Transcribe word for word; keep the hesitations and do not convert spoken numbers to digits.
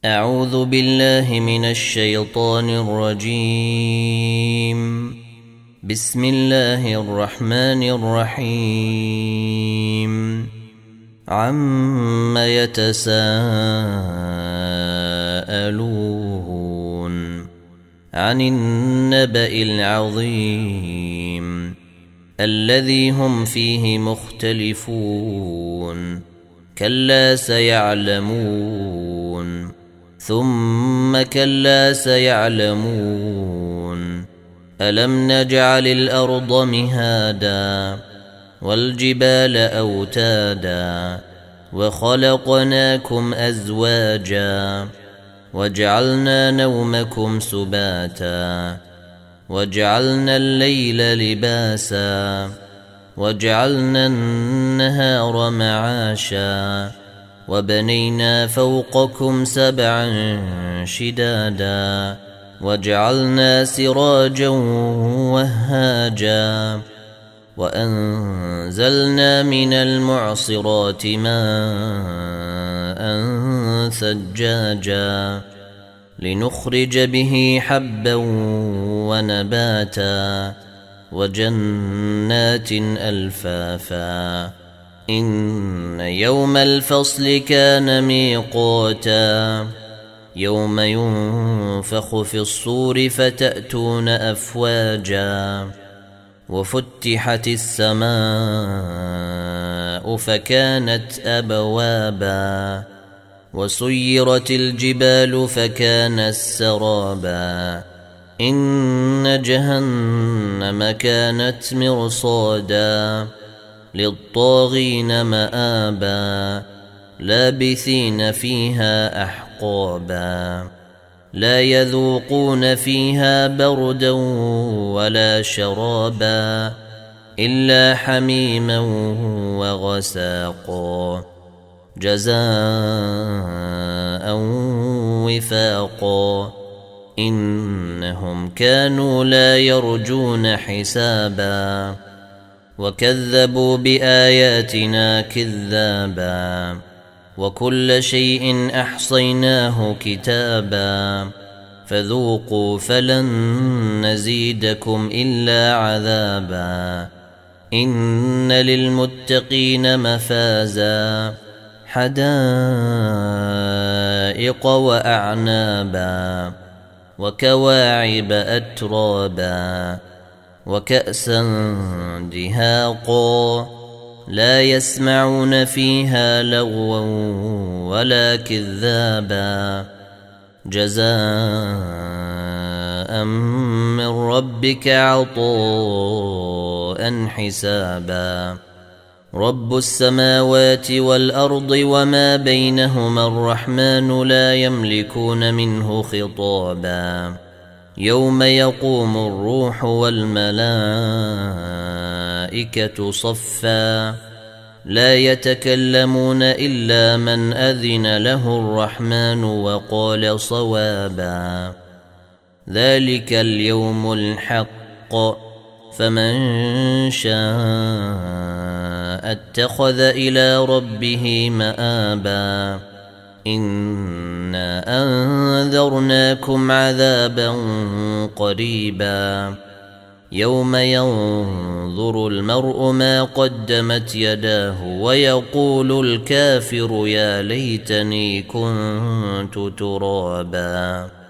أعوذ بالله من الشيطان الرجيم. بسم الله الرحمن الرحيم. عم يتساءلون عن النبأ العظيم الذي هم فيه مختلفون. كلا سيعلمون ثم كلا سيعلمون. ألم نجعل الأرض مهادا والجبال أوتادا وخلقناكم أزواجا وجعلنا نومكم سباتا وجعلنا الليل لباسا وجعلنا النهار معاشا وبنينا فوقكم سبعا شدادا وجعلنا سراجا وهاجا وأنزلنا من المعصرات ماء ثجاجا لنخرج به حبا ونباتا وجنات ألفافا. إن يوم الفصل كان ميقاتا يوم ينفخ في الصور فتأتون أفواجا وفتحت السماء فكانت أبوابا وسيرت الجبال فكانت سرابا. إن جهنم كانت مرصادا للطاغين مآبا لابثين فيها أحقابا لا يذوقون فيها بردا ولا شرابا إلا حميما وغساقا جزاء وفاقا. إنهم كانوا لا يرجون حسابا وكذبوا بآياتنا كذابا وكل شيء أحصيناه كتابا فذوقوا فلن نزيدكم إلا عذابا. إن للمتقين مفازا حدائق وأعنابا وكواعب أترابا وكأسا دهاقا لا يسمعون فيها لغوا ولا كذابا جزاء من ربك عطاء حسابا. رب السماوات والأرض وما بينهما الرحمن لا يملكون منه خطابا. يوم يقوم الروح والملائكة صفا لا يتكلمون إلا من أذن له الرحمن وقال صوابا. ذلك اليوم الحق فمن شاء اتخذ إلى ربه مآبا. إنا أنذرناكم عذابا قريبا يوم ينظر المرء ما قدمت يداه ويقول الكافر يا ليتني كنت ترابا.